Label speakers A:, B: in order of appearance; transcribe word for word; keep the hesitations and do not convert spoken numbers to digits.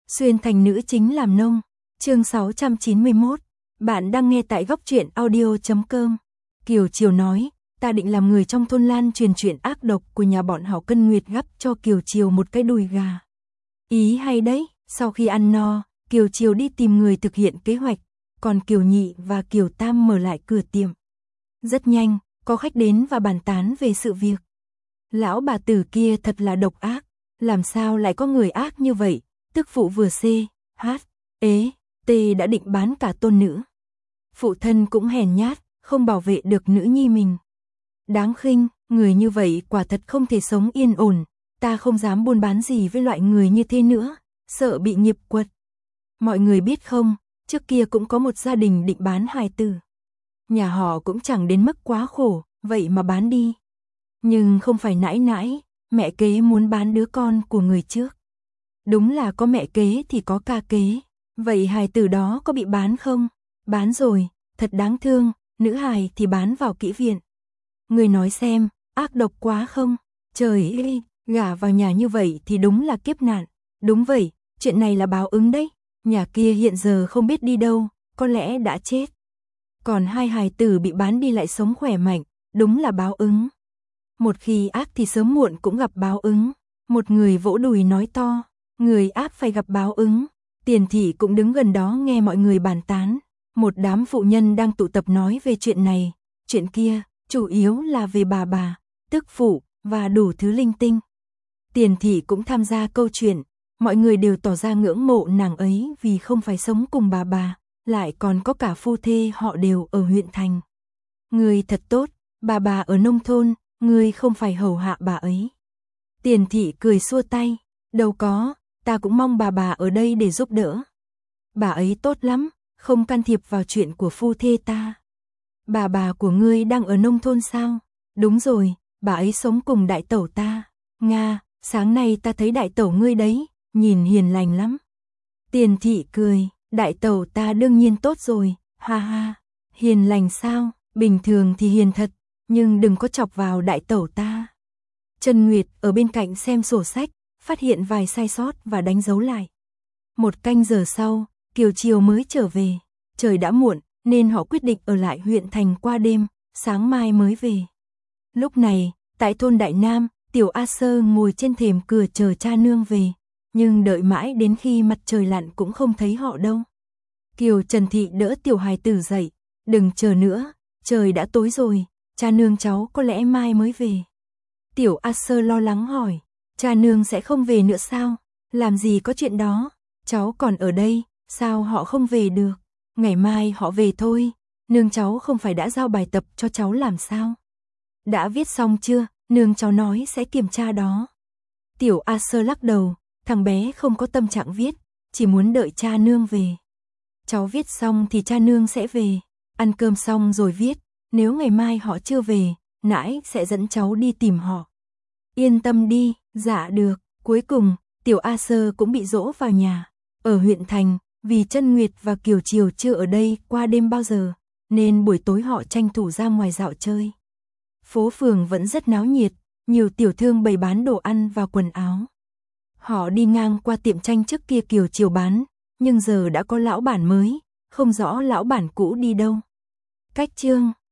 A: Xuyên thành nữ chính làm nông. Chương sáu trăm chín mươi mốt. Bạn đang nghe tại góc truyện audio chấm com. Kiều Chiều nói, ta định làm người trong thôn lan truyền chuyện ác độc của nhà bọn họ Cân Nguyệt gắp cho Kiều Chiều một cái đùi gà. Ý hay đấy, sau khi ăn no, Kiều Chiều đi tìm người thực hiện kế hoạch, còn Kiều Nhị và Kiều Tam mở lại cửa tiệm. Rất nhanh, có khách đến và bàn tán về sự việc. Lão bà tử kia thật là độc ác, làm sao lại có người ác như vậy, tức phụ vừa C, H, ế, T đã định bán cả tôn nữ. Phụ thân cũng hèn nhát, không bảo vệ được nữ nhi mình. Đáng khinh, người như vậy quả thật không thể sống yên ổn, ta không dám buôn bán gì với loại người như thế nữa, sợ bị nghiệp quật. Mọi người biết không, trước kia cũng có một gia đình định bán hài tử. Nhà họ cũng chẳng đến mức quá khổ, vậy mà bán đi. Nhưng không phải nãi nãi, mẹ kế muốn bán đứa con của người trước. Đúng là có mẹ kế thì có ca kế. Vậy hài tử đó có bị bán không? Bán rồi, thật đáng thương, nữ hài thì bán vào kỹ viện. Người nói xem, ác độc quá không? Trời ơi, gả vào nhà như vậy thì đúng là kiếp nạn. Đúng vậy, chuyện này là báo ứng đấy. Nhà kia hiện giờ không biết đi đâu, có lẽ đã chết. Còn hai hài tử bị bán đi lại sống khỏe mạnh, đúng là báo ứng. Một khi ác thì sớm muộn cũng gặp báo ứng. Một người vỗ đùi nói to, người ác phải gặp báo ứng. Tiền thị cũng đứng gần đó nghe mọi người bàn tán. Một đám phụ nhân đang tụ tập nói về chuyện này, chuyện kia, chủ yếu là về bà bà, tức phụ, và đủ thứ linh tinh. Tiền thị cũng tham gia câu chuyện, mọi người đều tỏ ra ngưỡng mộ nàng ấy vì không phải sống cùng bà bà, lại còn có cả phu thê họ đều ở huyện thành. Người thật tốt, bà bà ở nông thôn, người không phải hầu hạ bà ấy. Tiền thị cười xua tay, đâu có, ta cũng mong bà bà ở đây để giúp đỡ. Bà ấy tốt lắm, không can thiệp vào chuyện của phu thê ta. Bà bà của ngươi đang ở nông thôn sao? Đúng rồi, bà ấy sống cùng đại tẩu ta. Nga, sáng nay ta thấy đại tẩu ngươi đấy, nhìn hiền lành lắm. Tiền thị cười, đại tẩu ta đương nhiên tốt rồi, ha ha. Hiền lành sao? Bình thường thì hiền thật, nhưng đừng có chọc vào đại tẩu ta. Trần Nguyệt ở bên cạnh xem sổ sách, phát hiện vài sai sót và đánh dấu lại. Một canh giờ sau, Kiều Chiều mới trở về. Trời đã muộn, nên họ quyết định ở lại huyện thành qua đêm, sáng mai mới về. Lúc này, tại thôn Đại Nam, Tiểu A Sơ ngồi trên thềm cửa chờ cha nương về. Nhưng đợi mãi đến khi mặt trời lặn cũng không thấy họ đâu. Kiều Trần Thị đỡ Tiểu hài tử dậy. Đừng chờ nữa, trời đã tối rồi, cha nương cháu có lẽ mai mới về. Tiểu A Sơ lo lắng hỏi, cha nương sẽ không về nữa sao? Làm gì có chuyện đó, cháu còn ở đây, sao họ không về được? Ngày mai họ về thôi, nương cháu không phải đã giao bài tập cho cháu làm sao? Đã viết xong chưa, nương cháu nói sẽ kiểm tra đó. Tiểu A Sơ lắc đầu, thằng bé không có tâm trạng viết, chỉ muốn đợi cha nương về. Cháu viết xong thì cha nương sẽ về, ăn cơm xong rồi viết, nếu ngày mai họ chưa về, nãi sẽ dẫn cháu đi tìm họ. Yên tâm đi, dạ được. Cuối cùng, Tiểu A Sơ cũng bị dỗ vào nhà. Ở huyện thành, vì Trân Nguyệt và Kiều Chiều chưa ở đây qua đêm bao giờ, nên buổi tối họ tranh thủ ra ngoài dạo chơi. Phố phường vẫn rất náo nhiệt, nhiều tiểu thương bày bán đồ ăn và quần áo. Họ đi ngang qua tiệm tranh trước kia Kiều Chiều bán, nhưng giờ đã có lão bản mới, không rõ lão bản cũ đi đâu. Cách chương